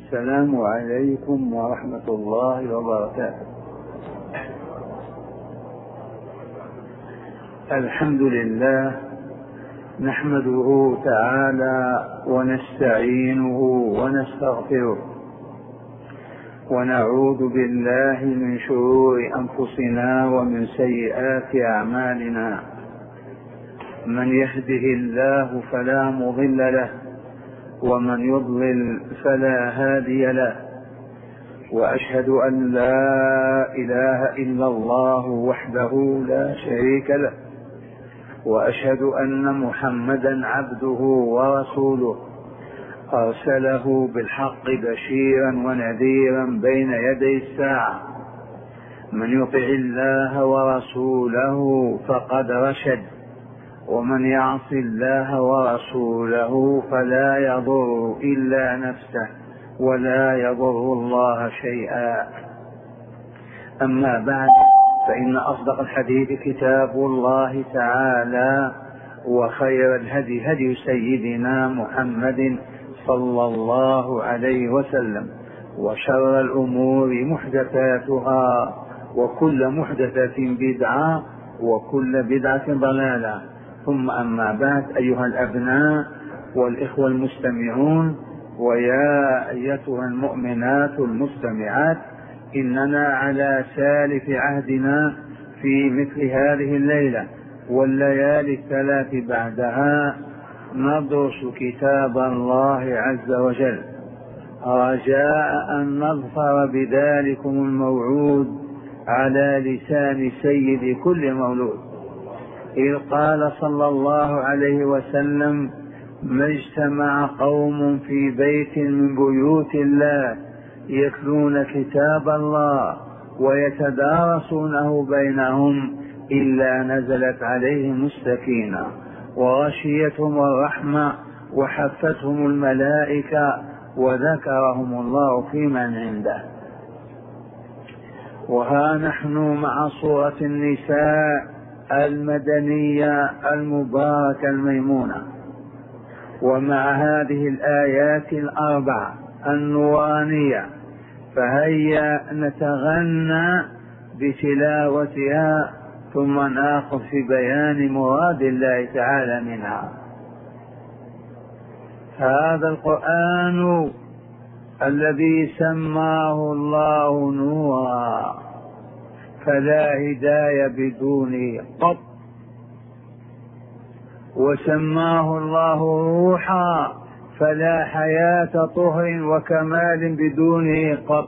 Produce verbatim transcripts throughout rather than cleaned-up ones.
السلام عليكم ورحمة الله وبركاته. الحمد لله نحمده تعالى ونستعينه ونستغفره ونعوذ بالله من شرور أنفسنا ومن سيئات أعمالنا. من يهده الله فلا مضل له ومن يضلل فلا هادي له، وأشهد أن لا إله إلا الله وحده لا شريك له، وأشهد أن محمدا عبده ورسوله أرسله بالحق بشيرا ونذيرا بين يدي الساعة. من يطع الله ورسوله فقد رشد، ومن يعص الله ورسوله فلا يضر إلا نفسه ولا يضر الله شيئا. أما بعد، فإن أصدق الحديث كتاب الله تعالى، وخير الهدي هدي سيدنا محمد صلى الله عليه وسلم، وشر الأمور محدثاتها، وكل محدثة بدعة، وكل بدعة ضلالة. ثم أما بعد، أيها الأبناء والإخوة المستمعون، ويا أيتها المؤمنات المستمعات، إننا على سالف عهدنا في مثل هذه الليلة والليالي الثلاث بعدها ندرس كتاب الله عز وجل، رجاء أن نظفر بذلكم الموعود على لسان سيد كل مولود، إذ قال صلى الله عليه وسلم: ما اجتمع قوم في بيت من بيوت الله يتلون كتاب الله ويتدارسونه بينهم إلا نزلت عليهم السكينة وغشيتهم الرحمة وحفتهم الملائكة وذكرهم الله في من عنده. وها نحن مع سورة النساء المدنية المباركة الميمونة، ومع هذه الآيات الأربع النورانية، فهيا نتغنى بتلاوتها ثم نأخذ في بيان مراد الله تعالى منها. هذا القرآن الذي سماه الله نورا، فلا هداية بدونه قط، وسماه الله روحا، فلا حياة طهر وكمال بدونه قط.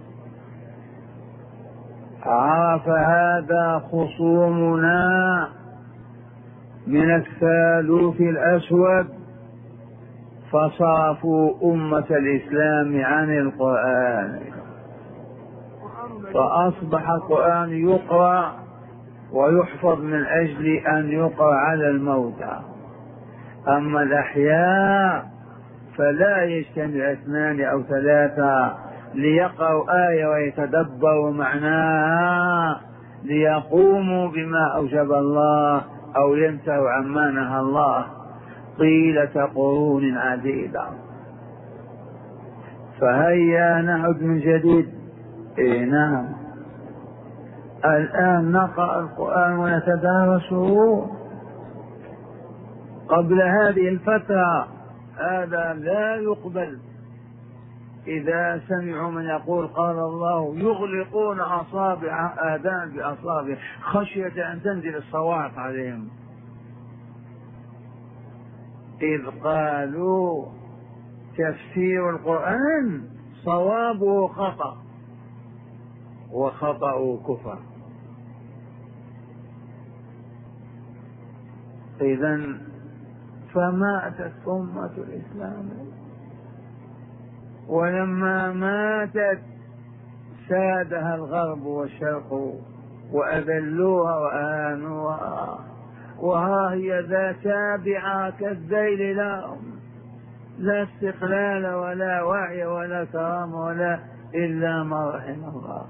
عرف هذا خصومنا من الثالوث الأسود، فصرفوا أمة الإسلام عن القرآن، فأصبح القرآن يقرأ ويحفظ من أجل أن يقرأ على الموتى. أما الأحياء فلا يجتمع اثنان أو ثلاثة ليقرأوا آية ويتدبروا معناها ليقوموا بما أوجب الله أو ينتهوا عما نهى الله طيلة قرون عديدة. فهيا نعد من جديد. إيه نعم، الآن نقرأ القرآن ونتدارسه. قبل هذه الفترة هذا لا يقبل. إذا سمعوا من يقول قال الله يغلقون أصابع آذان بأصابع خشية أن تنزل الصواعق عليهم، إذ قالوا تفسير القرآن صوابه خطأ وخطأه كفر. إذن فماتت أمة الإسلام، ولما ماتت سادها الغرب والشرق وأذلوها وأهانوها، وها هي ذا تابعة كالذيل لهم، لا استقلال ولا وعي ولا كرامة ولا إلا ما رحم الله.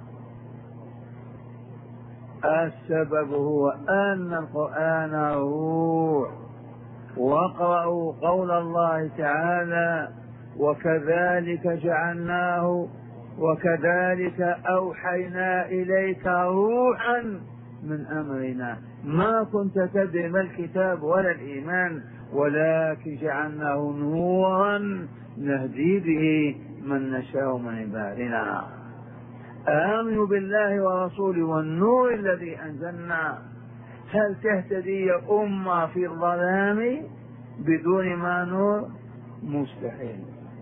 السبب هو أن القرآن روح. واقرأوا قول الله تعالى: وكذلك جعلناه وكذلك أوحينا إليك روحا من أمرنا ما كنت تدري ما الكتاب ولا الإيمان ولكن جعلناه نورا نهدي به من نشاء من عبادنا. آمنوا بالله ورسوله والنور الذي أنزلنا. هل تهتدي يا أمة في الظلام بدون ما نور؟ مستحيل.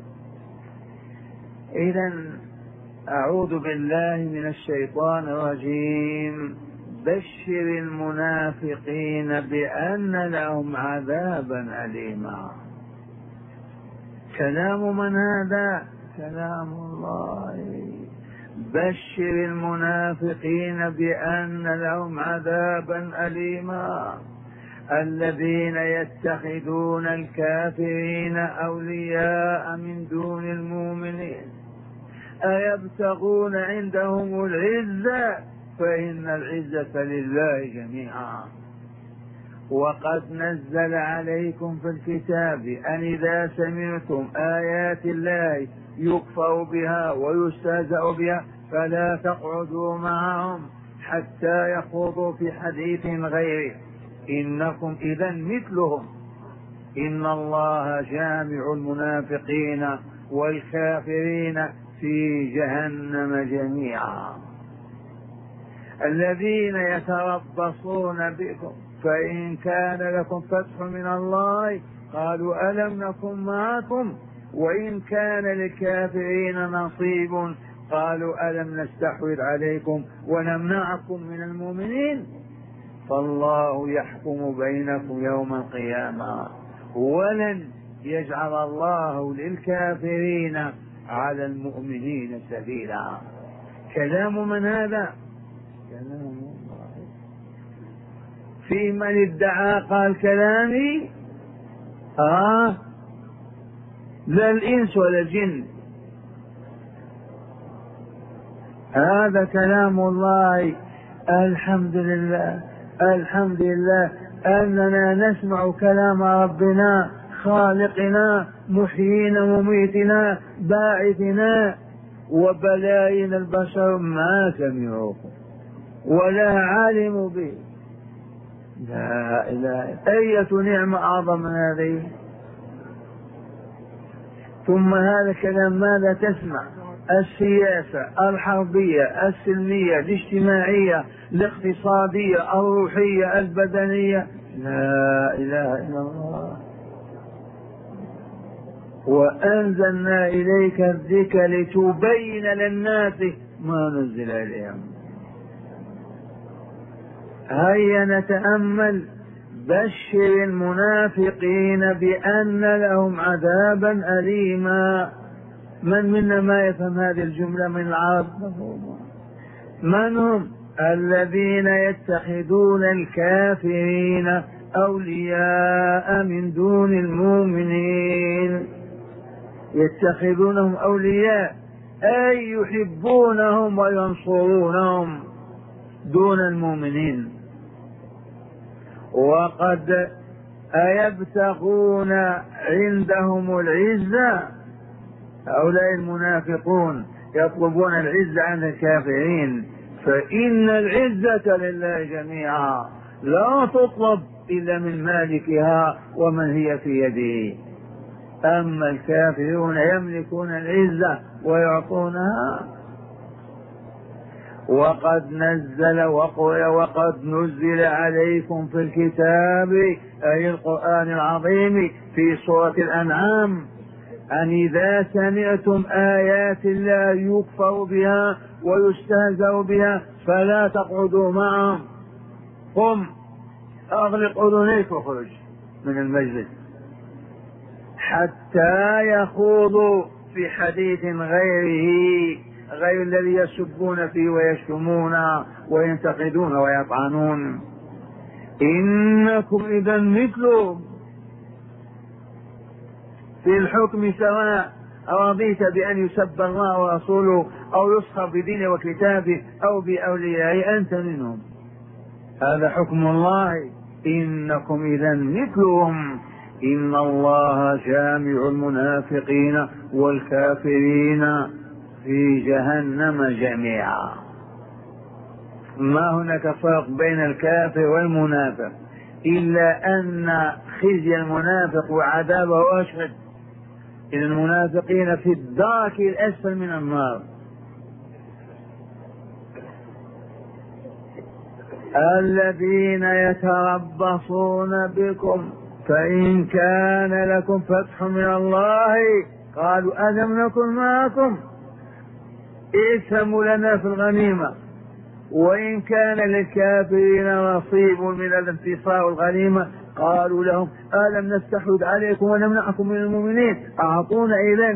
إذن أعوذ بالله من الشيطان الرجيم. بشر المنافقين بأن لهم عذابا أليما. كلام من هذا؟ كلام الله. بشر المنافقين بأن لهم عذابا أليما الذين يتخذون الكافرين أولياء من دون المؤمنين أيبتغون عندهم العزة فإن العزة لله جميعا. وقد نزل عليكم في الكتاب أن إذا سمعتم آيات الله يكفر بها ويستهزأ بها فلا تقعدوا معهم حتى يخوضوا في حديث غيره إنكم إذا مثلهم إن الله جامع المنافقين والكافرين في جهنم جميعا. الذين يتربصون بكم فإن كان لكم فتح من الله قالوا ألم نكن معكم وإن كان للكافرين نصيب قالوا ألم نستحوذ عليكم ونمنعكم من المؤمنين فالله يحكم بينكم يوم القيامة ولن يجعل الله للكافرين على المؤمنين سبيلا. كلام من هذا؟ كلام الله. في من ادعى قال كلامي آه لا الإنس ولا الجن. هذا كلام الله. الحمد لله الحمد لله أننا نسمع كلام ربنا خالقنا محيينا مميتنا باعثنا وبلايين البشر ما سمعوه ولا علموا به. لا إله. أية نعمة أعظم من هذه؟ ثم هذا الكلام ماذا تسمع؟ السياسة الحربية السلمية الاجتماعية الاقتصادية الروحية البدنية. لا إله إلا الله. وأنزلنا إليك الذكر لتبين للناس ما نزل إليهم. هيا نتأمل. بشر المنافقين بأن لهم عذابا أليما. من منا ما يفهم هذه الجملة من العرب؟ من هم؟ الذين يتخذون الكافرين أولياء من دون المؤمنين. يتخذونهم أولياء أي يحبونهم وينصرونهم دون المؤمنين. وقد أيبتغون عندهم العزة. هؤلاء المنافقون يطلبون العزة عند الكافرين فإن العزة لله جميعا لا تطلب إلا من مالكها ومن هي في يده. أما الكافرون يملكون العزة ويعطونها. وقد نزل وقل وقد نزل عليكم في الكتاب أي القرآن العظيم في سورة الأنعام أن إذا سمعتم آيات الله يكفر بها ويستهزأ بها فلا تقعدوا معهم. قم أغلق أذنيك وخرج من المجلس حتى يخوضوا في حديث غيره غير الذي يسبون فيه ويشتمون وينتقدون ويطعنون. إنكم إذا مثلهم في الحكم سواء رضيت بأن يسب الله ورسوله أو يسخر بدينه وكتابه أو بأوليائه أنت منهم. هذا حكم الله. إنكم إذا مثلهم إن الله جامع المنافقين والكافرين في جهنم جميعا. ما هناك فرق بين الكافر والمنافق إلا أن خزي المنافق وعذابه أشد، إن المنافقين في الدرك الأسفل من النار. الذين يتربصون بكم فإن كان لكم فتح من الله قالوا ألم نكن معكم ائتموا لنا في الغنيمة، وإن كان للكافرين نصيب من الانتصار والغنيمة قالوا لهم ألم نستحوذ عليكم ونمنعكم من المؤمنين أعطونا إذن.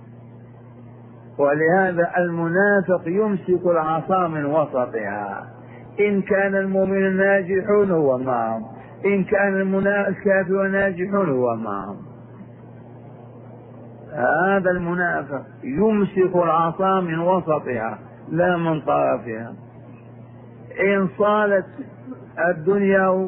ولهذا المنافق يمسك العصا من وسطها، إن كان المؤمن ناجحون هو معهم، إن كان الكافر ناجحون هو معهم. هذا المنافق يمسك العصا من وسطها لا من طرفها، إن صالت الدنيا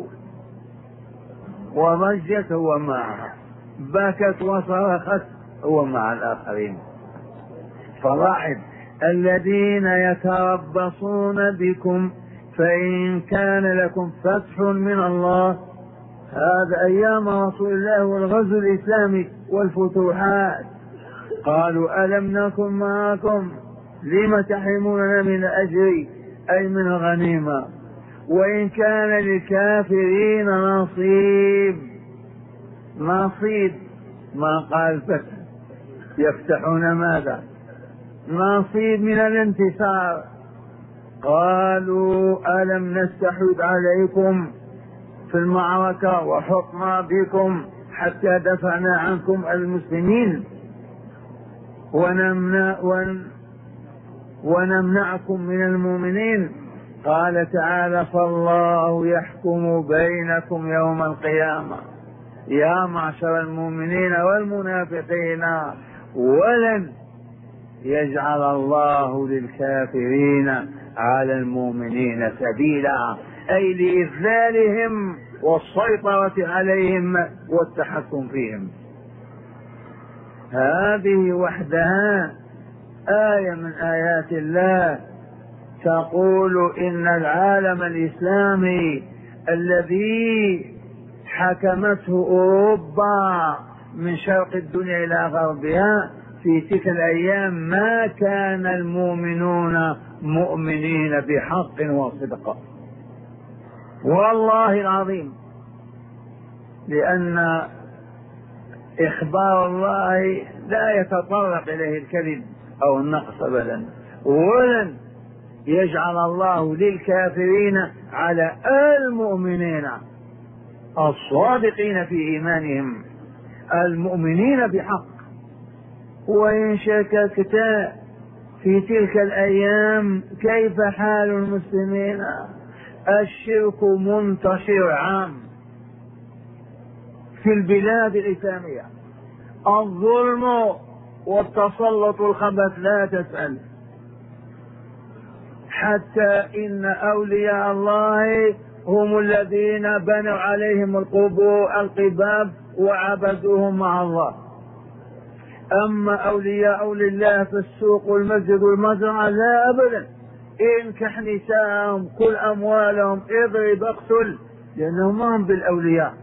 وضجت هو معها، بكت وصرخت هو مع الآخرين. فلاحظ الذين يتربصون بكم فإن كان لكم فتح من الله، هذا أيام رسول الله والغزو الإسلامي والفتوحات، قالوا ألم نكن معكم لم تحرموننا من أجري أي من الغنيمة، وإن كان للكافرين نصيب، نصيب ما قال فتح، يفتحون ماذا؟ نصيب من الانتصار. قالوا ألم نستحوذ عليكم في المعركة وحطنا بكم حتى دفعنا عنكم المسلمين ونمنع ون ونمنعكم من المؤمنين. قال تعالى فالله يحكم بينكم يوم القيامة يا معشر المؤمنين والمنافقين ولن يجعل الله للكافرين على المؤمنين سبيلا، أي لإذلالهم والسيطرة عليهم والتحكم فيهم. هذه وحدها آية من آيات الله تقول إن العالم الإسلامي الذي حكمته أوروبا من شرق الدنيا إلى غربها في تلك الأيام ما كان المؤمنون مؤمنين بحق وصدق، والله العظيم، لأن إخبار الله لا يتطرق إليه الكذب أو النقص أبدا، ولن يجعل الله للكافرين على المؤمنين الصادقين في إيمانهم المؤمنين بحق. وإن شككت في تلك الأيام كيف حال المسلمين؟ الشرك منتشر عام في البلاد الإسلامية، الظلم والتسلط الخبث لا تسأل، حتى إن أولياء الله هم الذين بنوا عليهم القبور القباب وعبدوهم مع الله. أما أولياء لله في السوق والمسجد والمزرعة لا أبدا، انكح نساءهم كل أموالهم اضرب اقتل، لأنهم هم بالأولياء.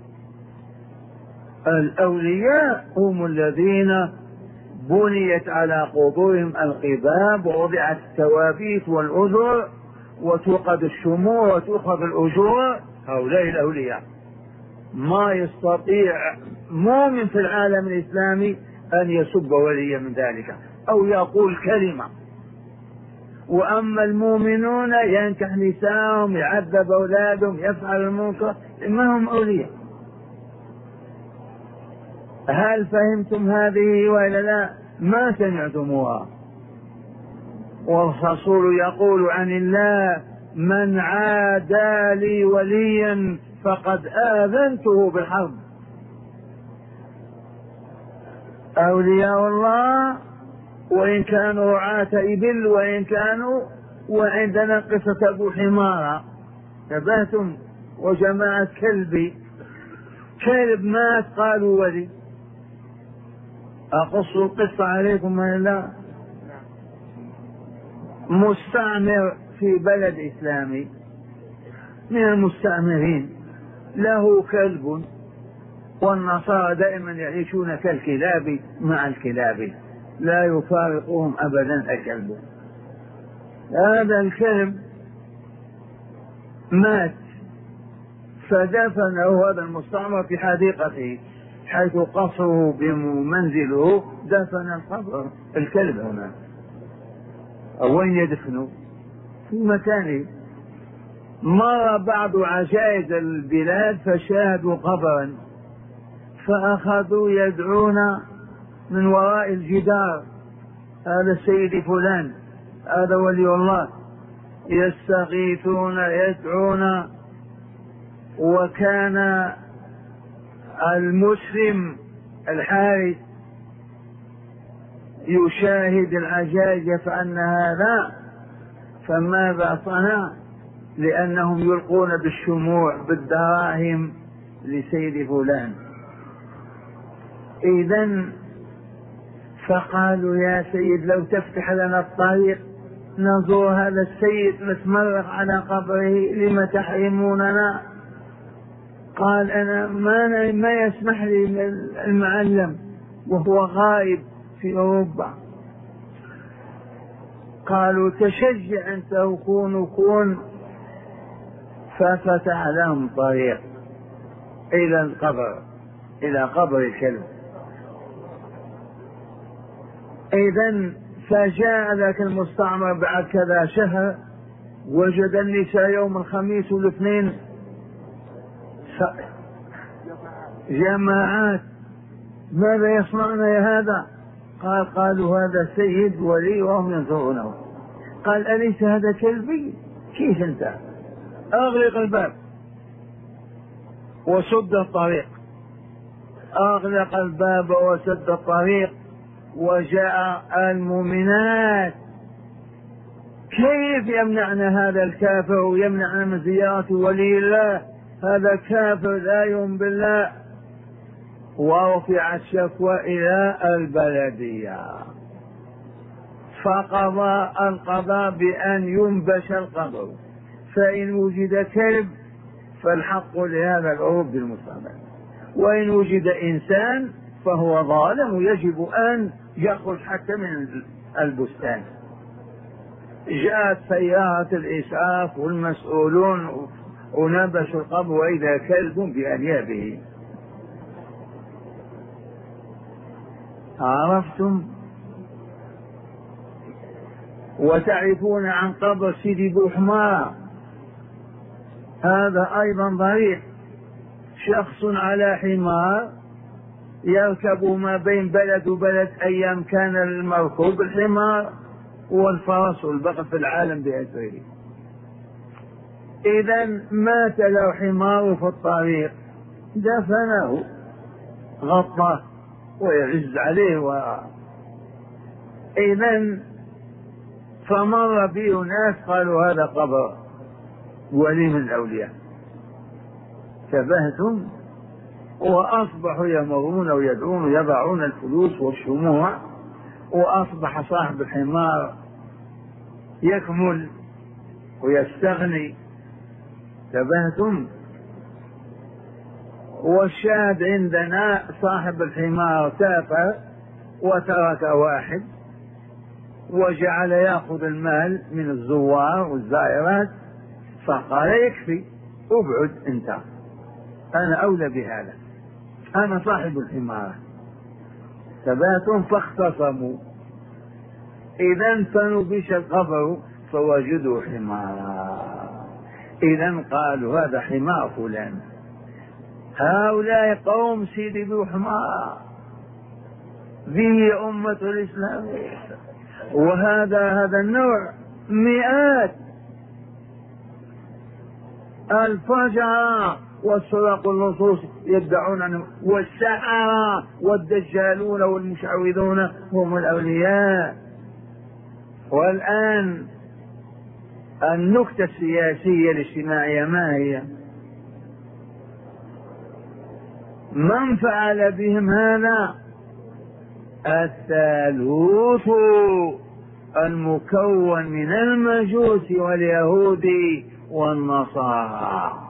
الأولياء هم الذين بنيت على قبورهم القباب ووضعت التوابيت والأذر وتوقد الشموع وتؤخذ الأجور، هؤلاء الأولياء. ما يستطيع مؤمن في العالم الإسلامي أن يسب وليا من ذلك أو يقول كلمة. وأما المؤمنون ينكح نساءهم يعذب أولادهم يفعل المنكر، ما هم أولياء. هل فهمتم هذه وإلا لا؟ ما سمعتموها. والرسول يقول عن الله من عادى لي وليا فقد آذنته بالحرب. أولياء الله وإن كانوا رعاة إبل وإن كانوا، وعندنا قصة أبو حمارة تبهتم وجماعة كلبي كلب مات قالوا ولي. أقص القصة عليكم من الله. مستعمر في بلد إسلامي من المستعمرين له كلب، والنصارى دائما يعيشون كالكلاب مع الكلاب، لا يفارقهم أبدا الكلب. هذا الكلب مات، فدفنه هذا المستعمر في حديقته حيث قصره بمنزله، دفن القبر الكلب هنا. وين يدفنوا؟ في مكانه. مر بعض عجائز البلاد فشاهدوا قبرا، فأخذوا يدعون من وراء الجدار: هذا السيد فلان، هذا ولي الله. يستغيثون يدعون. وكان المسلم الحارث يشاهد العجائز فأن هذا، فماذا صنع؟ لأنهم يلقون بالشموع بالدراهم لسيد فلان. إذن فقالوا: يا سيد لو تفتح لنا الطريق نزور هذا السيد نتمرق على قبره، لم تحرموننا؟ قال: أنا ما, ما يسمح لي المعلم وهو غائب في أوروبا. قالوا: تشجع أنت وكون وكون. ففتح لهم طريق إلى القبر، إلى قبر الكلب. إذن فجاء ذاك المستعمر بعد كذا شهر، وجد النساء يوم الخميس والاثنين جماعات: ماذا يصنعون يا هذا؟ قال: قالوا هذا سيد ولي وهم ينظرونه. قال: أليس هذا كلبي؟ كيف أنت؟ أغلق الباب وسد الطريق. أغلق الباب وسد الطريق، وجاء المؤمنات: كيف يمنعنا هذا الكافر ويمنعنا من زيارة ولي الله؟ هذا كافر لا يؤمن بالله. ورفع الشكوى إلى البلدية، فقضى القضاء بأن ينبش القبر، فإن وجد كلب فالحق لهذا العروب بالمستقبل، وإن وجد إنسان فهو ظالم ويجب أن يخرج حتى من البستان. جاءت سيارة الإسعاف والمسؤولون ونبشوا القبر وإذا كلب بأنيابه. عرفتم؟ وتعرفون عن قبر سيدي بوحمارة، هذا أيضا ضريح. شخص على حمار يركب ما بين بلد وبلد، أيام كان المركوب الحمار والفرس والبقر في العالم بأسره. إذن مات له حمار في الطريق، دفنه، غطاه ويعز عليه و... إذن فمر به ناس قالوا: هذا قبر ولي من الأولياء. تبهتم؟ وأصبحوا يمرون ويدعون ويضعون الفلوس والشموع، وأصبح صاحب الحمار يكمل ويستغني. تبهتم؟ والشاهد عندنا صاحب الحمار سافر وترك واحد وجعل يأخذ المال من الزوار والزائرات، فقال: يكفي، ابعد انت، انا اولى بهذا، انا صاحب الحمار. ثباتهم فاختصموا. اذا فنبش القبر فوجدوا حمارا. اذا قالوا: هذا حمار فلان. هؤلاء قوم سيدي ذو حمار، به أمة الإسلام. وهذا هذا النوع مئات. الفجر والسرق واللصوص يدعون عنه، والسحرة والدجالون والمشعوذون هم الأولياء. والآن النكتة السياسية الاجتماعية ما هي؟ من فعل بهم هذا؟ الثالوث المكون من المجوس واليهود والنصارى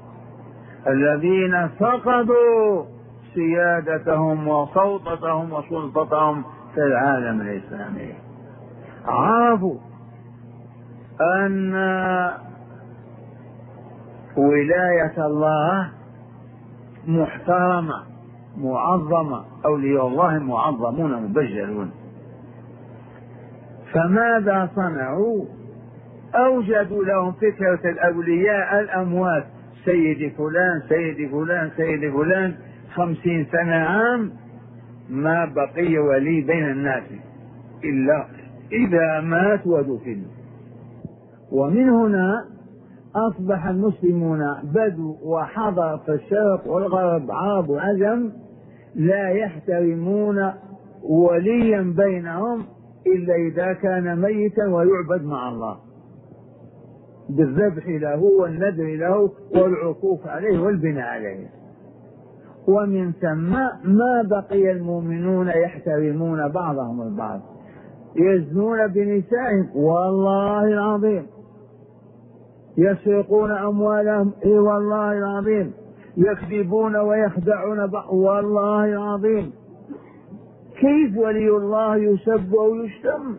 الذين فقدوا سيادتهم وسلطتهم وسلطتهم في العالم الإسلامي. عرفوا أن ولاية الله محترمة معظمة، أولياء الله معظمون مبجلون. فماذا صنعوا؟ أوجدوا لهم فكرة الأولياء الأموات، سيد فلان سيد فلان سيد فلان، خمسين سنة عام ما بقي ولي بين الناس إلا إذا مات ودفن. ومن هنا أصبح المسلمون بدو وحضر في الشرق والغرب عرب وعجم لا يحترمون وليا بينهم إلا إذا كان ميتا ويعبد مع الله بالذبح له والنذر له والعكوف عليه والبناء عليه. ومن ثم ما بقي المؤمنون يحترمون بعضهم البعض، يزنون بنسائهم والله العظيم، يسرقون أموالهم اي والله العظيم، يكذبون ويخدعون بعض والله العظيم. كيف ولي الله يسب أو يشتم؟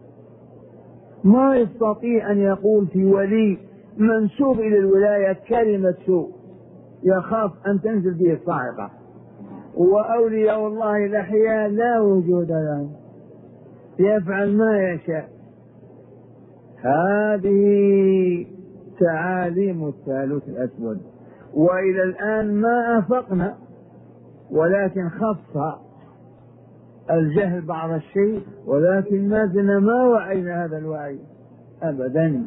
ما يستطيع أن يقول في ولي منسوب إلى الولاية كلمة سوء، يخاف أن تنزل به الصاعقة. وأولياء الله الأحياء لا وجود لهم، يفعل ما يشاء. هذه تعاليم الثالوث الأسود، وإلى الآن ما أفقنا، ولكن خف الجهل بعض الشيء، ولكن ما زلنا ما وعينا هذا الوعي أبدا.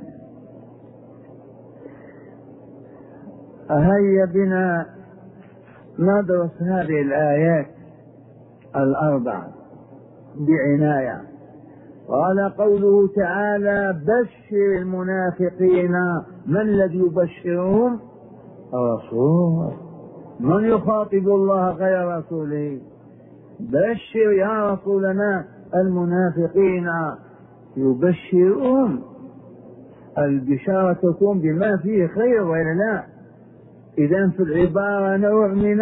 هيا بنا ندرس هذه الآيات الأربع بعناية. قال قوله تعالى: بشر المنافقين. من الذي يبشرهم؟ الرسول. من يخاطب الله غير رسوله؟ بشر يا رسولنا المنافقين، يبشرهم. البشارة تكون بما فيه خير وإلا لا؟ إذن في العبارة نوع من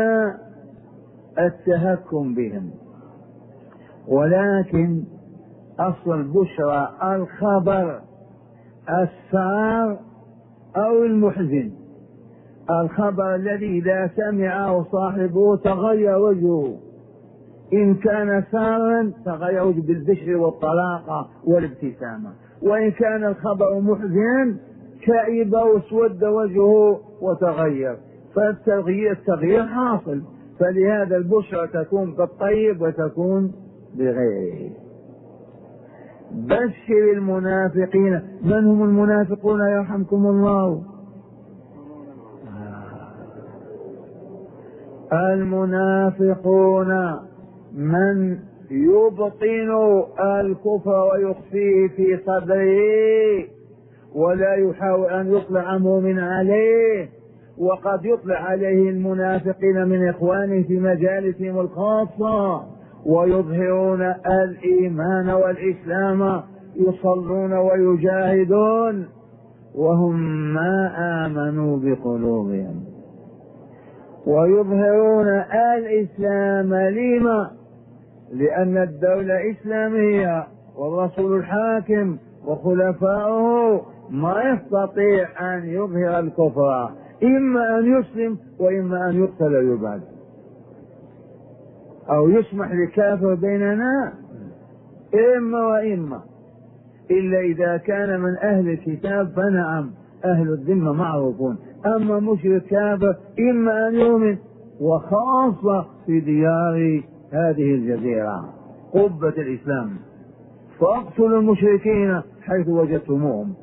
التهكم بهم، ولكن أصل البشرى الخبر السار أو المحزن. الخبر الذي إذا سمعه صاحبه تغير وجهه، إن كان سارا تغير وجهه بالبشر والطلاقة والابتسامة، وإن كان الخبر محزن كئب واسود وجهه وتغير. فالتغيير التغيير حاصل، فلهذا البشرى تكون بالطيب وتكون بغيره. بشر المنافقين. من هم المنافقون يرحمكم الله؟ المنافقون من يبطن الكفر ويخفيه في صدره ولا يحاول أن يطلع مؤمن عليه، وقد يطلع عليه المنافقين من إخوانه في مجالسهم الخاصة ويظهرون الإيمان والإسلام، يصلون ويجاهدون وهم ما آمنوا بقلوبهم، ويظهرون الإسلام. لما؟ لأن الدولة إسلامية والرسول الحاكم وخلفاؤه ما يستطيع أن يظهر الكفر، إما أن يسلم وإما أن يقتل ويباد، أو يسمح لكافر بيننا، إما وإما، إلا إذا كان من أهل الكتاب فنعم أهل الذمة معروفون. أما مشرك كافر إما أن يؤمن، وخاصة في ديار هذه الجزيرة قبة الإسلام، فاقتلوا المشركين حيث وجدتموهم.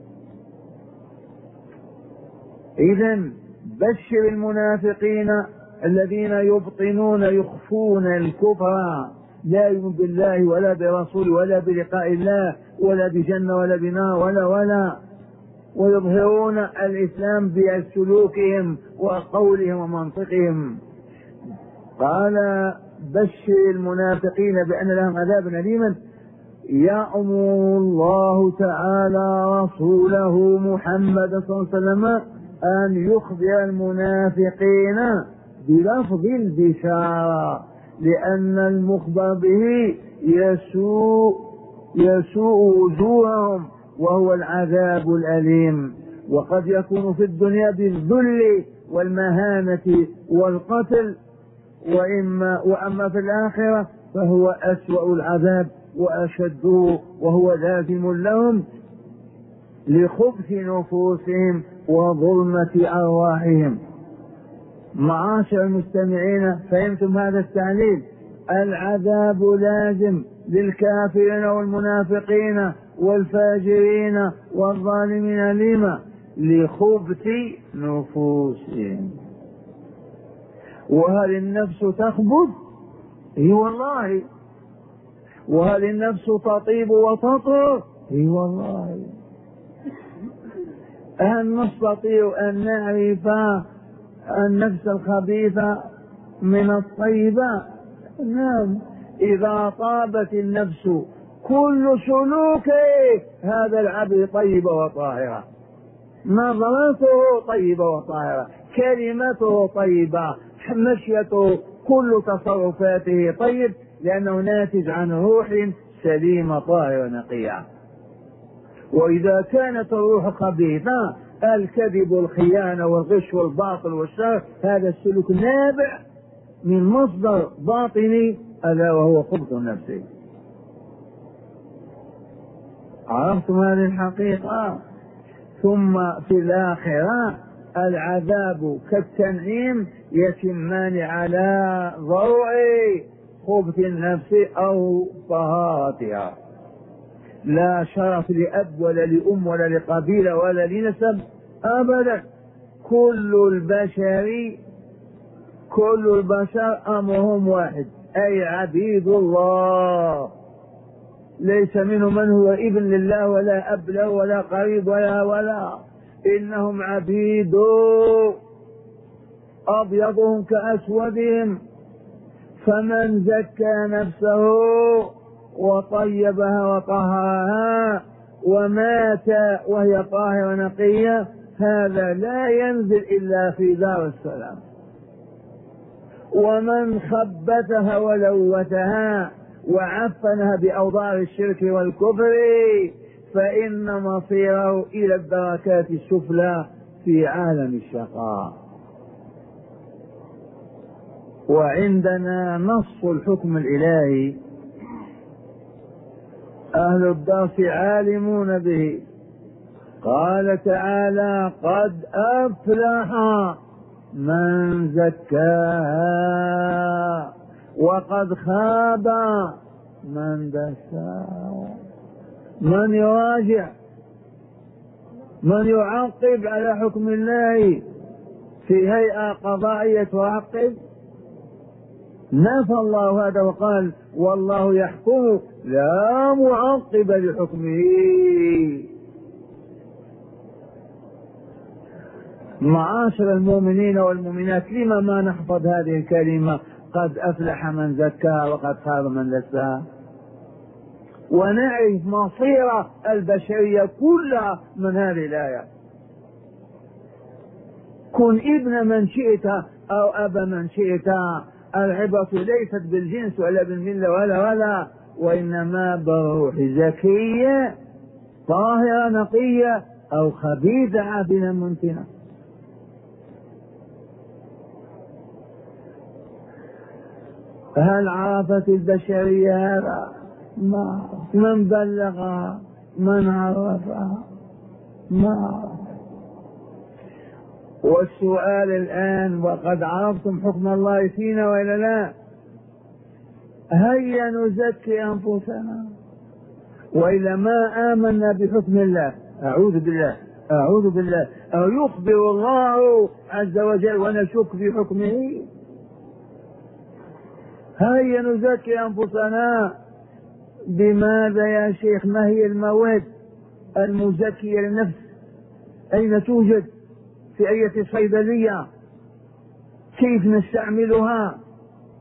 إذن بشر المنافقين الذين يبطنون يخفون الكفر، لا يؤمن بالله ولا برسوله ولا بلقاء الله ولا بجنة ولا بنار ولا ولا ويظهرون الإسلام بسلوكهم وقولهم ومنطقهم. قال بشر المنافقين بأن لهم عذابا أليما. يأمر الله تعالى رسوله محمد صلى الله عليه وسلم أن يخبر المنافقين بلفظ البشارة، لأن المخبر به يسوء يسوء وجوههم وهو العذاب الأليم، وقد يكون في الدنيا بالذل والمهانة والقتل، وإما وأما في الآخرة فهو أسوأ العذاب وأشده، وهو لازم لهم لخبث نفوسهم وظلمة أرواحهم. معاشر المستمعين، فهمتم هذا التعليل؟ العذاب لازم للكافرين والمنافقين والفاجرين والظالمين، لما؟ لخبث نفوسهم. وهل النفس تخبث؟ اي والله. وهل النفس تطيب وتطهر؟ اي والله. هل نستطيع أن نعرف النفس الخبيثة من الطيبة؟ نعم. إذا طابت النفس كل سلوكه هذا العبد طيبة وطاهرة، نظرته طيبة وطاهرة، كلمته طيبة، مشيته، كل تصرفاته طيب، لأنه ناتج عن روح سليمة طاهرة نقية. وإذا كانت الروح خبيثة، الكذب والخيانة والغش والباطل والشر، هذا السلوك نابع من مصدر باطني ألا وهو خبث النفس. عرفتم هذه الحقيقة؟ ثم في الآخرة العذاب كالتنعيم يتمان على ضوء خبث النفس أو طهارتها. لا شرف لأب ولا لأم ولا لقبيلة ولا لنسب أبدا. كل البشر كل البشر أمرهم واحد، أي عبيد الله. ليس منهم من هو ابن لله ولا أب له ولا قريب ولا ولا إنهم عبيد، أبيضهم كأسودهم. فمن زكى نفسه وطيبها وطهرها ومات وهي طاهرة نقية، هذا لا ينزل إلا في دار السلام. ومن خبثها ولوثها وعفنها بأوضار الشرك والكفر فإن مصيره إلى الدركات السفلى في عالم الشقاء. وعندنا نص الحكم الإلهي أهل الدرس عالمون به. قال تعالى: قد أفلح من زكاها وقد خاب من دساها. من يراجع، من يعقب على حكم الله في هيئة قضائية تعقب؟ نفى الله هذا وقال: والله يحكم لا معقب لحكمه. معاشر المؤمنين والمؤمنات، لما ما نحفظ هذه الكلمة: قد أفلح من زكاها وقد خاب من دساها، ونعرف مصير البشرية كلها من هذه الآية. كن ابن من شئت أو أبا من شئت، العبرة ليست بالجنس ولا بالملة ولا ولا وإنما بالروح زكية طاهرة نقية أو خبيثة عابدة منتنة. هل عرفت البشرية هذا؟ ما من بلغها؟ من عرفها؟ ما. والسؤال الآن: وقد عرفتم حكم الله فينا وإلا لا؟ هيا نزكي أنفسنا، وإلا ما آمنا بحكم الله. أعوذ بالله أعوذ بالله أو يخبر الله عز وجل ونشك في حكمه. هيا نزكي أنفسنا. بماذا يا شيخ؟ ما هي المواد المزكية للنفس؟ أين توجد؟ في أي صيدلية؟ كيف نستعملها؟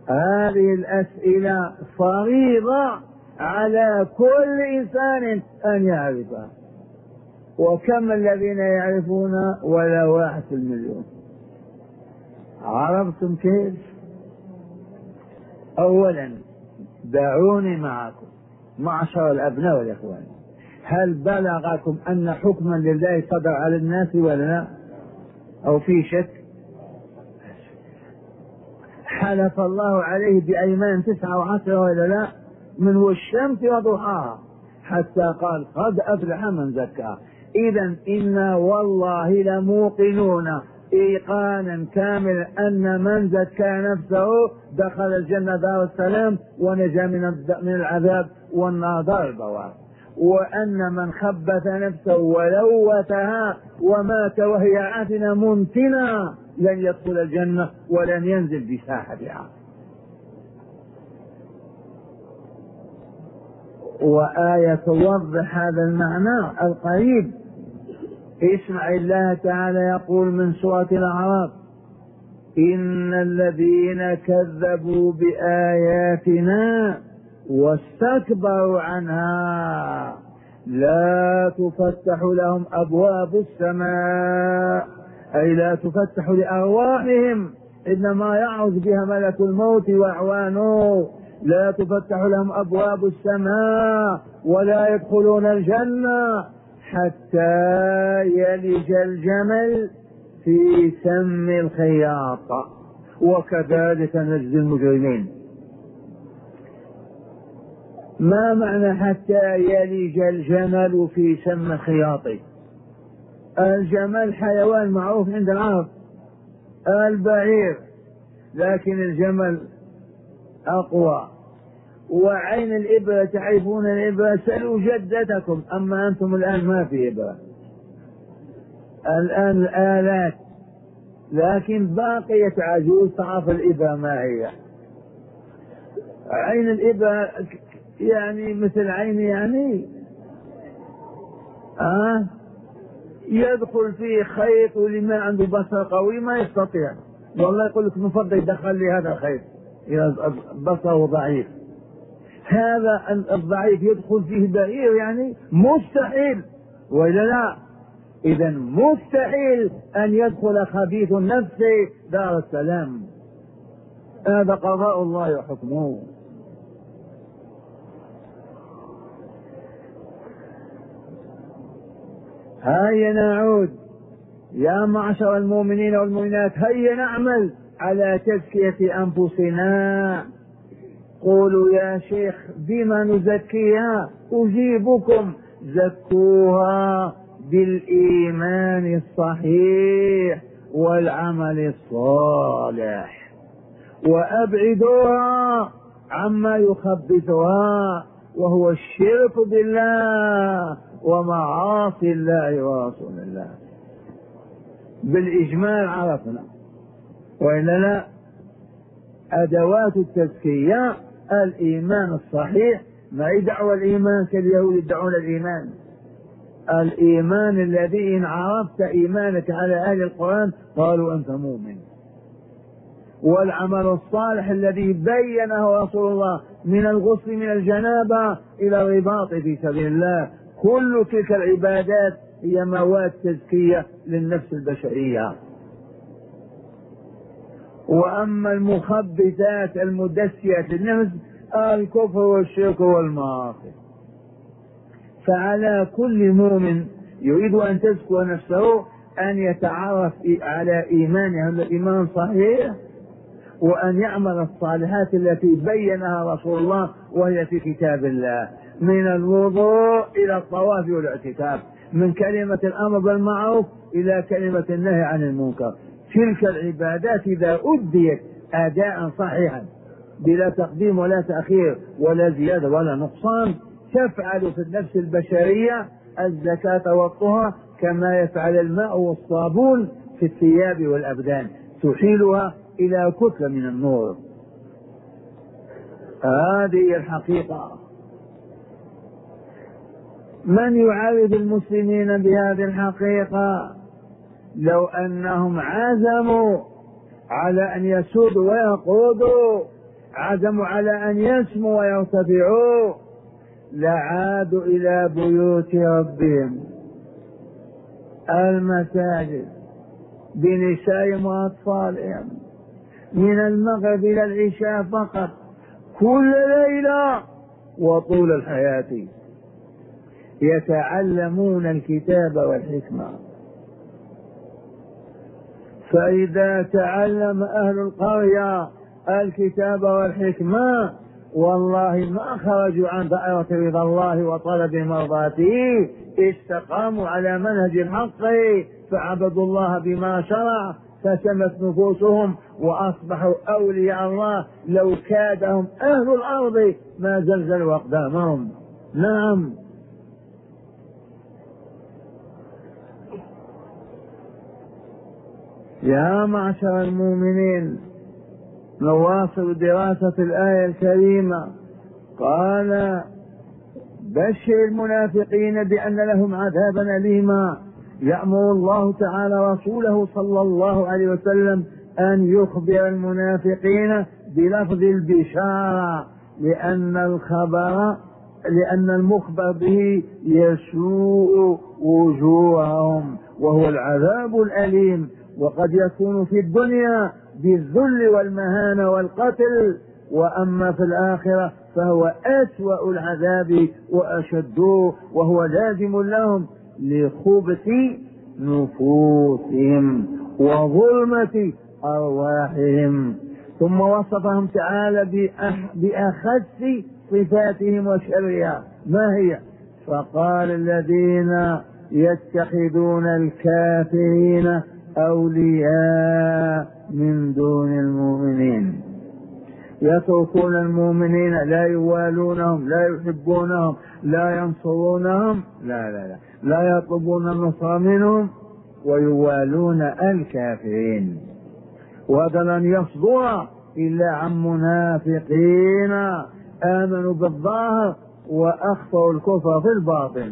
هذه الأسئلة فريضة على كل إنسان أن يعرفها. وكم الذين يعرفون؟ ولا واحد في المليون. عرفتم كيف؟ أولا دعوني معكم معشر الأبناء والإخوان، هل بلغكم أن حكما لله صدر على الناس ولا لا؟ أو في شك؟ حلف الله عليه بأيمان تسعة وعشرة ولا لا؟ من والشمس وضحاها، حتى قال قد أفلح من زكاها. إذا إنا والله لموقنون إيقانا كاملا أن من زكى نفسه دخل الجنة دار السلام ونجا من من العذاب والنار دار البوار، وأن من خبث نفسه ولوثها ومات وهي عافنة منتنة لن يدخل الجنة ولن ينزل بساحتها. وآية توضح هذا المعنى القريب. اسمع الله تعالى يقول من سورة الأعراف: إن الذين كذبوا بآياتنا واستكبروا عنها لا تفتح لهم أبواب السماء، أي لا تفتح لأرواحهم، إنما يعرض بها ملك الموت وأعوانه، لا تفتح لهم أبواب السماء ولا يدخلون الجنة حتى يلج الجمل في سم الخياط وكذلك نجزي المجرمين. ما معنى حتى يلج الجمل في سم الخياط؟ الجمل حيوان معروف عند العرب، البعير، لكن الجمل أقوى. وعين الإبرة تعرفون الإبرة، سلوا جدتكم، أما أنتم الآن ما في إبرة، الآن الآلات، لكن باقية عجوز تعرف الإبرة ما هي. عين الإبرة يعني مثل عين يعني آه يدخل فيه خيط، ولما عنده بصر قوي ما يستطيع، والله يقول لك نفضل يدخل لي هذا الخيط إذا بصره ضعيف. هذا الضعيف يدخل فيه بعير يعني مستحيل، وإلا لا؟ إذا مستحيل أن يدخل خبيث النفس دار السلام، هذا قضاء الله وحكمه. هيا نعود يا معشر المؤمنين والمؤمنات، هيا نعمل على تزكية أنفسنا. قولوا يا شيخ بما نزكيها؟ أجيبكم: زكوها بالإيمان الصحيح والعمل الصالح، وأبعدوها عما يخبثها وهو الشرك بالله ومعاصي الله ورسول الله. بالإجمال عرفنا، وإلا لا؟ أدوات التزكية الإيمان الصحيح، ما يدعو الإيمان كاليهود يدعون الإيمان، الإيمان الذي إن عرفت إيمانك على أهل القرآن قالوا أنت مؤمن. والعمل الصالح الذي بينه رسول الله من الغسل من الجنابة إلى الرباط في سبيل الله، كل تلك العبادات هي مواد تزكية للنفس البشرية. وأما المخبثات المدسية للنفس الكفر والشرك والمعاصي، فعلى كل مؤمن يريد أن تزكو نفسه أن يتعرف على إيمانه الإيمان الصحيح، وأن يعمل الصالحات التي بينها رسول الله وهي في كتاب الله، من الوضوء إلى الطواف والاعتكاف، من كلمة الأمر بالمعروف إلى كلمة النهي عن المنكر. تلك العبادات إذا أديت أداء صحيحا بلا تقديم ولا تأخير ولا زيادة ولا نقصان، تفعل في النفس البشرية الزكاة والطهر كما يفعل الماء والصابون في الثياب والأبدان، تحيلها إلى كتلة من النور. هذه الحقيقة. من يعارض المسلمين بهذه الحقيقة؟ لو أنهم عزموا على أن يسودوا ويقودوا عزموا على أن يسموا ويرتفعوا لعادوا إلى بيوت ربهم المساجد بنسائهم وأطفالهم من المغرب إلى العشاء فقط كل ليلة وطول الحياة يتعلمون الكتاب والحكمة. فإذا تعلم أهل القرية الكتاب والحكمة والله ما خرجوا عن دائرة رضا الله وطلب مرضاته، استقاموا على منهج الحق فعبدوا الله بما شرع فسمت نفوسهم وأصبحوا أولياء الله لو كادهم أهل الأرض ما زلزلوا أقدامهم. نعم. يا معشر المؤمنين نواصل دراسة الآية الكريمة. قال بشر المنافقين بأن لهم عذابا أليما. يأمر الله تعالى رسوله صلى الله عليه وسلم أن يخبر المنافقين بلفظ البشارة لأن الخبر لأن المخبر به يسوء وجوههم وهو العذاب الأليم، وقد يكون في الدنيا بالذل والمهانة والقتل، وأما في الآخرة فهو أسوأ العذاب وأشده وهو لازم لهم لخبث نفوسهم وظلمة أرواحهم. ثم وصفهم تعالى بأخس صفاتهم وشرها. ما هي؟ فقال الذين يتخذون الكافرين أولياء من دون المؤمنين، يتركون المؤمنين لا يوالونهم لا يحبونهم لا ينصرونهم لا لا لا لا يطلبون النصر منهم ويوالون الكافرين. وهذا لن يصدر إلا عن منافقين آمنوا بالظاهر وأخفوا الكفر في الباطن.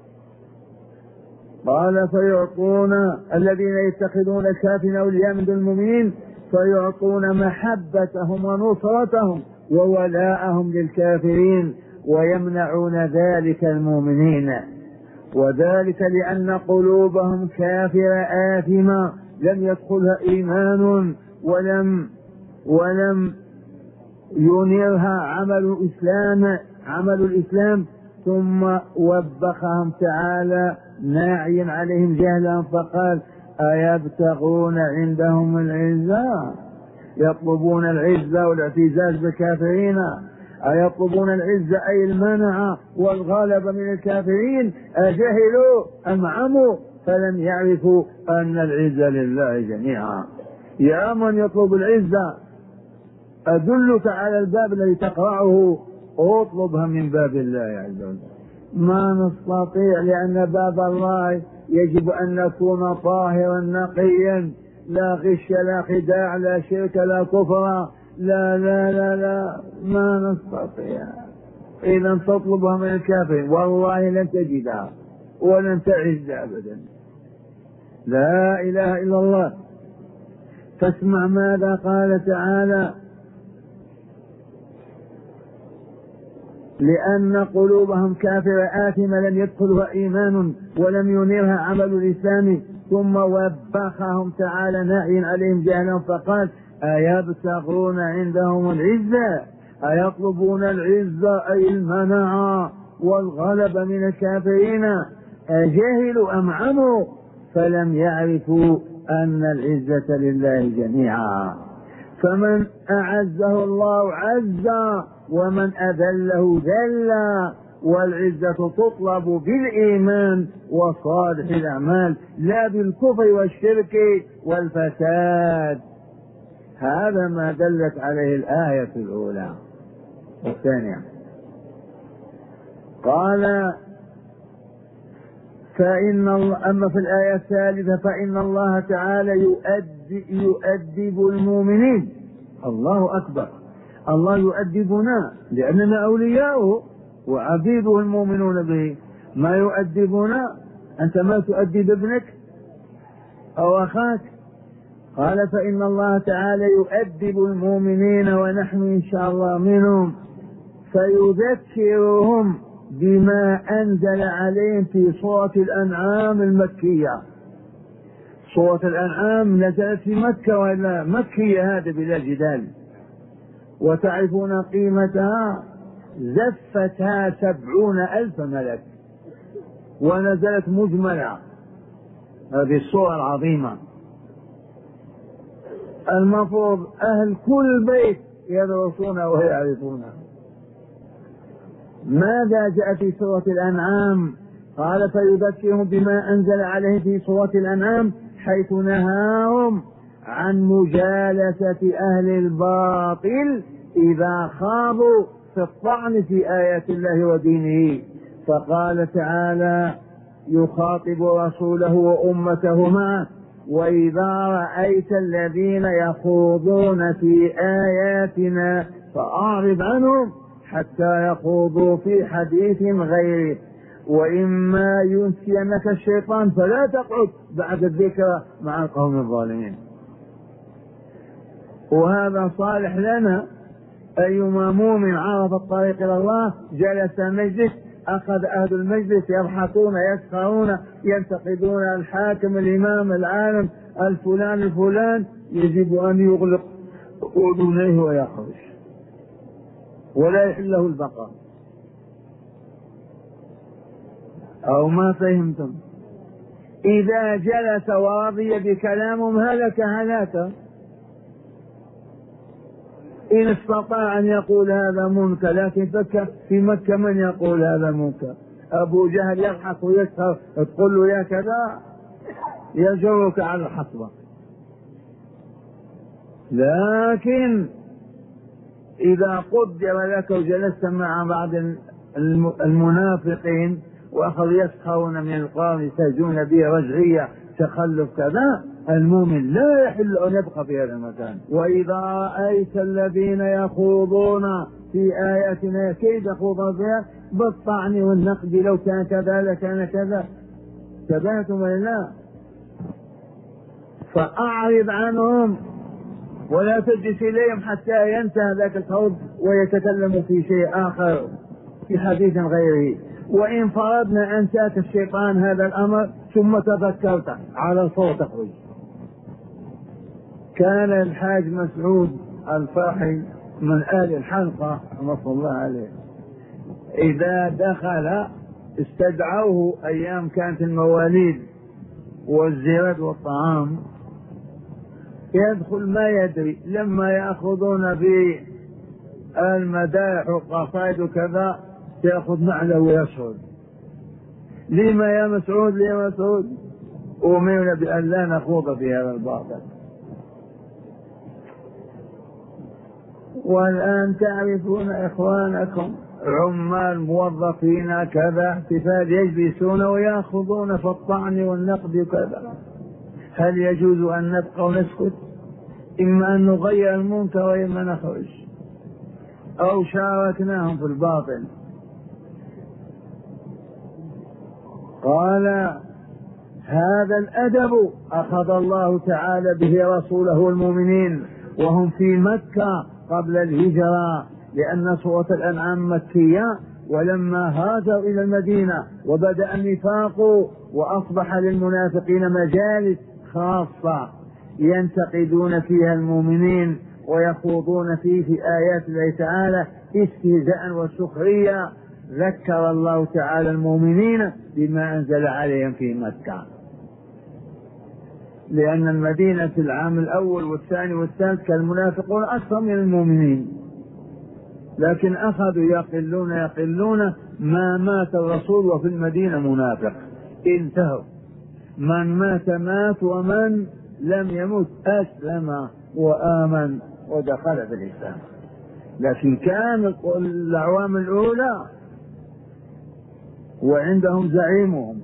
قال فيعطون الذين يتخذون الكافرين أولياء من دون المؤمنين فيعطون محبتهم ونصرتهم وولاءهم للكافرين ويمنعون ذلك المؤمنين، وذلك لأن قلوبهم كافرة آثمة لم يدخلها إيمان ولم ولم ينيرها عمل الإسلام عمل الإسلام. ثم وبخهم تعالى ناعيا عليهم جهلا فقال أيبتغون عندهم العزة، يطلبون العزة والاعتزاز بالكافرين. أيطلبون العزة أي المنع والغلب من الكافرين. أجهلوا أم عموا فلم يعرفوا أن العزة لله جميعا. يا من يطلب العزة أدلك على الباب الذي تقرعه اطلبها من باب الله عز وجل. ما نستطيع لأن باب الله يجب أن نكون طاهرا نقيا لا غش لا خداع لا شرك لا كفر لا لا لا لا ما نستطيع. إذا تطلبها من الكافرين والله لن تجدها ولن تعز أبدا. لا إله إلا الله. فاسمع ماذا قال تعالى لأن قلوبهم كافرة آثمة لم يدخلها إيمان ولم ينيرها عمل الإسلام. ثم وبخهم تعالى ناعيا عليهم جهلا فقال أيبتغون عندهم العزة، أيطلبون العزة أي المنع والغلب من الكافرين. أجهلوا أم عموا فلم يعرفوا أن العزة لله جميعا. فمن أعزه الله عز ومن أذله ذل، والعزة تطلب بالإيمان وصالح الأعمال لا بالكفر والشرك والفساد. هذا ما دلت عليه الآية الأولى. الثانية قال فإن الله أما في الآية الثالثة فإن الله تعالى يؤدب, يؤدب المؤمنين. الله أكبر. الله يؤدبنا لأننا أولياؤه وعبيده المؤمنون به. ما يؤدبنا أنت ما تؤدب ابنك أو أخاك. قال فإن الله تعالى يؤدب المؤمنين ونحن إن شاء الله منهم، فيذكرهم بما أنزل عليهم في سورة الأنعام المكية. سورة الأنعام نزلت في مكة ولا مكية؟ هذا بلا جدال. وتعرفون قيمتها، زفتها سبعون ألف ملك، ونزلت مجملة. هذه السورة العظيمة المفروض أهل كل بيت يدرسونها ويعرفونها. ماذا جاء في سورة الأنعام؟ قال فيذكرهم بما أنزل عليه في سورة الأنعام، حيث نهاهم عن مجالسة أهل الباطل إذا خاضوا في الطعن في آيات الله ودينه. فقال تعالى يخاطب رسوله وأمته معه: وإذا رأيت الذين يخوضون في آياتنا فأعرض عنهم حتى يخوضوا في حديث غيره، وإما ينسينك الشيطان فلا تقعد بعد الذكرى مع القوم الظالمين. وهذا صالح لنا، أيما مؤمن عرف الطريق إلى الله جلس مجلس، أخذ أهل المجلس يضحكون يسخرون ينتقدون الحاكم الإمام العالم الفلان الفلان، يجب أن يغلق أذنيه ويخرج ولا يحل له البقاء. أو ما فهمتم؟ إذا جلس ورضي بكلامهم هلك هلاكا. إن استطاع أن يقول هذا منكر، لكن فك في مكة من يقول هذا منكر؟ أبو جهل يضحك ويسهر، تقول له يا كذا يجرك على الحصبة. لكن إذا قدر لك وجلست مع بعض المنافقين وأخذوا يسخرون من القوم يستهزئون به رجعية تخلف كذا، المؤمن لا يحل أن يبقى في هذا المكان. وإذا رأيت الذين يخوضون في آياتنا، كيف يخوضون فيها؟ بالطعن والنقد، لو كان كذا لكان كذا. تبعتم لله، فأعرض عنهم ولا تجلس إليهم حتى ينتهي ذاك الخوض ويتكلم في شيء آخر في حديث غيره. وإن فرضنا أنساك الشيطان هذا الأمر ثم تذكرت على صوت تخرج. كان الحاج مسعود الفاحي من آل الحلقة رحمه الله عليه، إذا دخل استدعوه أيام كانت المواليد والزيارات والطعام، يدخل ما يدري، لما يأخذون في المدائح والقصائد وكذا يأخذ نعله ويشهد. لما يا مسعود لي يا مسعود؟ أمرنا بأن لا نخوض في هذا الباطل. والآن تعرفون إخوانكم عمال موظفين كذا احتفال يجلسون ويأخذون في الطعن والنقد وكذا. هل يجوز أن نبقى ونسكت؟ إما أن نغير المنكر وإما نخرج، أو شاركناهم في الباطل. قال هذا الأدب أخذ الله تعالى به رسوله والمؤمنين وهم في مكة قبل الهجرة، لأن سورة الأنعام مكية، ولما هاجروا إلى المدينة وبدأ النفاق وأصبح للمنافقين مجالس خاصة ينتقدون فيها المؤمنين ويخوضون فيه في آيات الله تعالى استهزاء وسخرية، ذكر الله تعالى المؤمنين بما أنزل عليهم في مكة. لأن المدينة في العام الأول والثاني والثالث كالمنافقون أكثر من المؤمنين، لكن أخذوا يقلون يقلون ما مات الرسول وفي المدينة منافق، انتهوا. من مات مات، ومن لم يمت أسلم وآمن ودخل في الإسلام. لكن كان الأعوام الأولى وعندهم زعيمهم.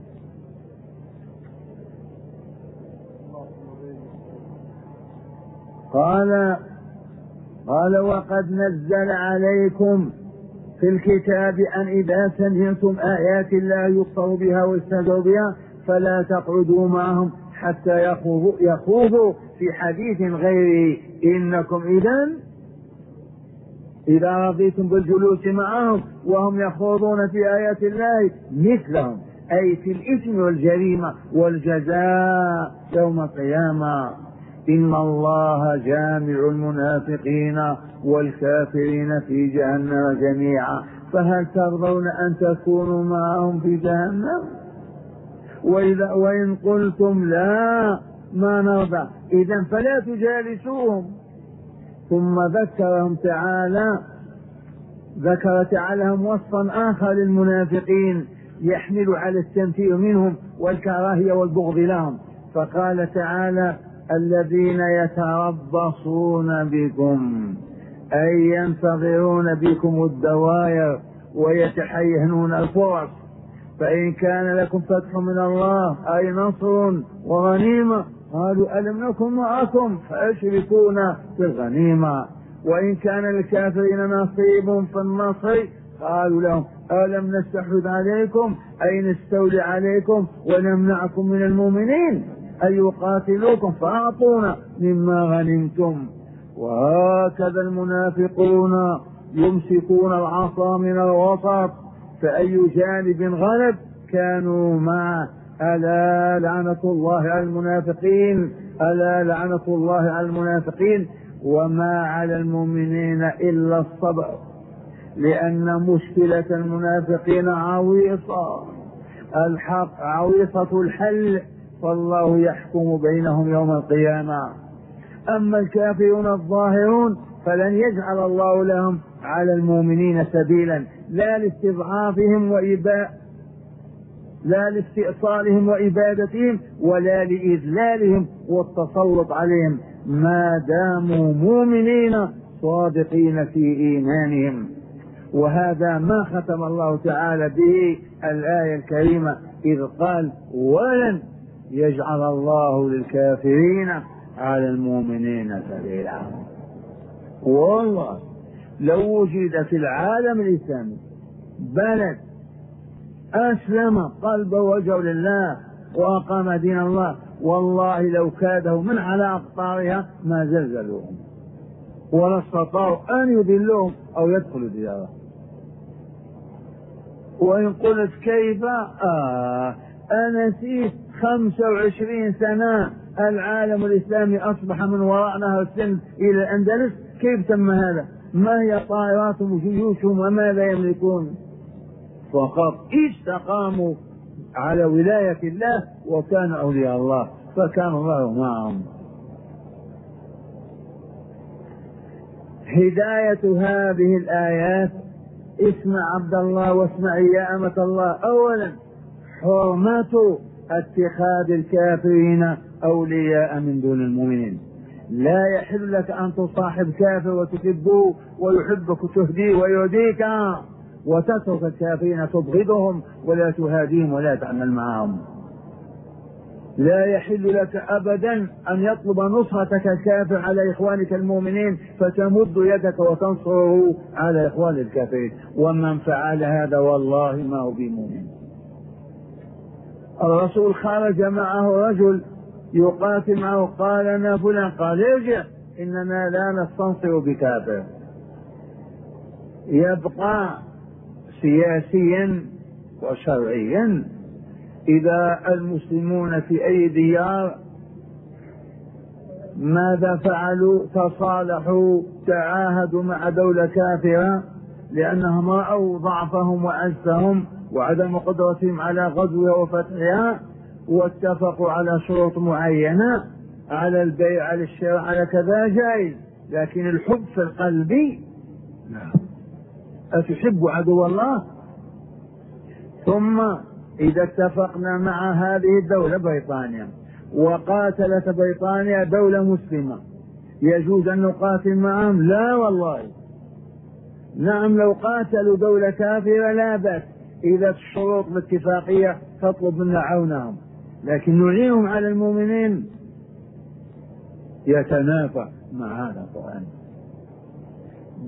قال قال وقد نزل عليكم في الكتاب أن إذا سمعتم آيات الله يكفر بها ويستهزئ بها فلا تقعدوا معهم حتى يخوضوا, يخوضوا في حديث غيره إنكم إذن إذا رضيتم بالجلوس معهم وهم يخوضون في آيات الله مثلهم، أي في الإثم والجريمة والجزاء يوم القيامة. إن الله جامع المنافقين والكافرين في جهنم جميعا، فهل ترضون أن تكونوا معهم في جهنم؟ وإذا وإن قلتم لا ما نرضى إذن فلا تجالسوهم. ثم ذكرهم تعالى ذكر تعالى وصفا آخر للمنافقين يحمل على التنفير منهم والكراهية والبغض لهم، فقال تعالى الذين يتربصون بكم، أي ينتظرون بكم الدوائر ويتحينون الفرص، فإن كان لكم فتح من الله أي نصر وغنيمة قالوا ألم نكن معكم فأشركون في الغنيمة، وإن كان للكافرين نصيب في النصر قالوا لهم ألم نستحوذ عليكم أي نستولي عليكم ونمنعكم من المؤمنين أي يقاتلوكم فأعطونا مما غنمتم. وهكذا المنافقون يمسكون العصا من الوسط، فأي جانب غلب كانوا معه. ألا لعنة الله على المنافقين، ألا لعنة الله على المنافقين. وما على المؤمنين إلا الصبر، لأن مشكلة المنافقين عويصة، الحق عويصة الحل، فالله يحكم بينهم يوم القيامة. أما الكافرون الظاهرون فلن يجعل الله لهم على المؤمنين سبيلا، لا لاستضعافهم وإباء لا لاستئصالهم وإبادتهم ولا لإذلالهم والتسلط عليهم ما داموا مؤمنين صادقين في إيمانهم. وهذا ما ختم الله تعالى به الآية الكريمة إذ قال ولن يجعل الله للكافرين على المؤمنين سبيلا. والله لو وجد في العالم الإسلامي بلد أسلم قلبه وجهه لله وأقام دين الله، والله لو كاده من على أقطارها ما زلزلوهم ولا استطاعوا أن يذلوهم أو يدخلوا ديارهم. وإن قلت كيف آه أنا نسيت خمسة وعشرين سنة العالم الإسلامي أصبح من وراء نهر السند إلى الأندلس، كيف تم هذا؟ ما هي طائراتهم وجيوشهم وماذا يملكون؟ فقط استقاموا على ولاية الله وكانوا أولياء الله فكان الله معهم. هداية هذه الآيات اسمع عبد الله واسمع يا أمة الله. أولا حرمة اتخاذ الكافرين أولياء من دون المؤمنين، لا يحل لك أن تصاحب كافر وتحبه ويحبك وتهديه ويهديك وتترك الكافرين تبغضهم ولا تهاديهم ولا تعمل معهم. لا يحل لك أبدا أن يطلب نصرتك الكافر على إخوانك المؤمنين فتمد يدك وتنصره على إخوان الكافرين، ومن فعل هذا والله ما هو بمؤمن. الرسول خرج معه رجل يقاتل معه، قال أنا فلان، قال ارجع إننا لا نستنصر بكافر. يبقى سياسيا وشرعيا إذا المسلمون في أي ديار ماذا فعلوا؟ تصالحوا، تعاهدوا مع دولة كافرة لأنهم رأوا ضعفهم وعجزهم وعدم قدرتهم على غزوها وفتحها، واتفقوا على شروط معينة، على البيع على الشراء على كذا جائز، لكن الحب في القلب لا. أتحب عدو الله؟ ثم إذا اتفقنا مع هذه الدولة بريطانيا وقاتلت بريطانيا دولة مسلمة، يجوز أن نقاتل معهم؟ لا والله. نعم لو قاتلوا دولة كافرة لا بأس إذا الشروط الاتفاقية تطلب منا عونهم، لكن نعينهم على المؤمنين يتنافى مع هذا القرآن.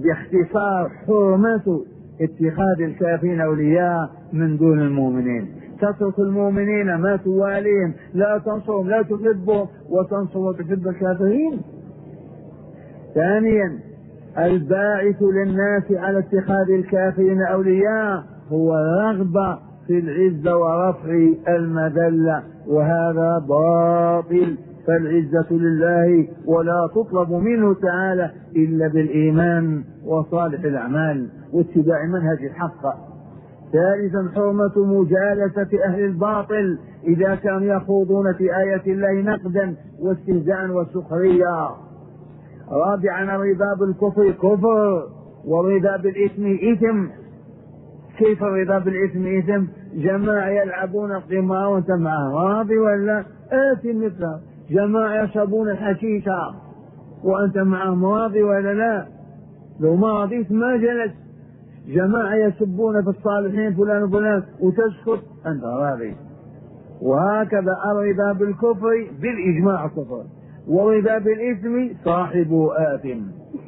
باختصار حرمة اتخاذ الكافرين أولياء من دون المؤمنين. تترك المؤمنين ما تواليهم، لا تنصرهم لا تحبهم وتنصر وتحب الكافرين. ثانيا الباعث للناس على اتخاذ الكافرين أولياء هو رغبة في العزة ورفع المذلة، وهذا باطل، فالعزة لله ولا تطلب منه تعالى إلا بالإيمان وصالح الأعمال واتباع منهج الحق. ثالثا حرمة مجالسة أهل الباطل إذا كانوا يخوضون في آيات الله نقدا واستهزاء وسخرية. رابعا الرضا بالكفر كفر والرضا بالإثم إثم. كيف الرضا بالإثم إثم؟ جماعة يلعبون القمار وانت معه راضي ولا آثم مثله، جماعة يشربون الحشيشة وانت معهم راضي ولا لا؟ لو ما رضيت ما جلس. جماعة يسبون في الصالحين فلان وفلان وتسكت انت راضي. وهكذا الرضا بالكفر بالإجماع كفر، والرضا بالإثم صاحب آثم.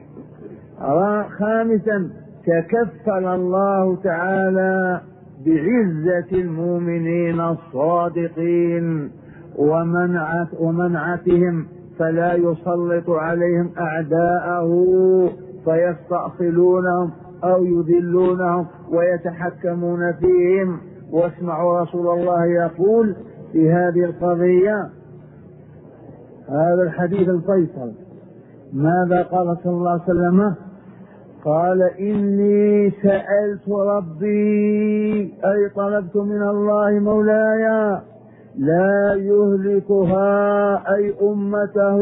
خامسا تكفل الله تعالى بعزة المؤمنين الصادقين ومنعت ومنعتهم، فلا يسلط عليهم أعداءه فيستأصلونهم أو يذلونهم ويتحكمون فيهم. واسمعوا رسول الله يقول في هذه القضية هذا الحديث الفيصل، ماذا قال صلى الله عليه وسلم؟ قال إني سألت ربي أي طلبت من الله مولاي لا يهلكها أي أمته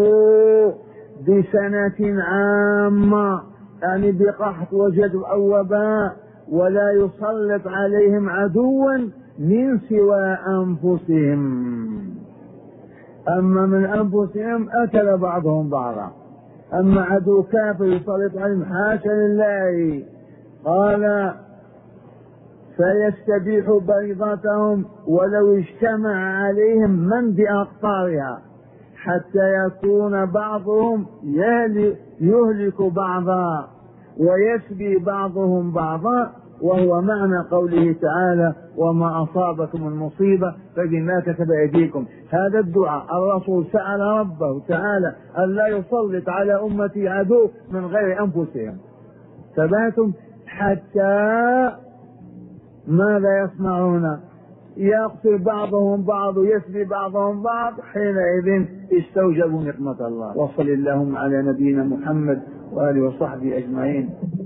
بسنة عامة، يعني بقحط وجد أو وباء، ولا يسلط عليهم عدوا من سوى أنفسهم. أما من أنفسهم أكل بعضهم بعضا، أما عدو كافر يسلط عليهم حاشا لله. قال فيستبيح بيضتهم ولو اجتمع عليهم من بأقطارها حتى يكون بعضهم يهلك بعضا ويسبي بعضهم بعضا، وهو معنى قوله تعالى وما أصابكم المصيبة فبما كتب أيديكم. هذا الدعاء الرسول سأل ربه تعالى أن لا يسلط على أمتي عدو من غير أنفسهم. ثباتهم حتى ماذا يصنعون؟ يقتل بعضهم بعض ويسبي بعضهم بعض، حينئذ استوجبوا نقمة الله. وصل اللهم على نبينا محمد وآله وصحبه أجمعين.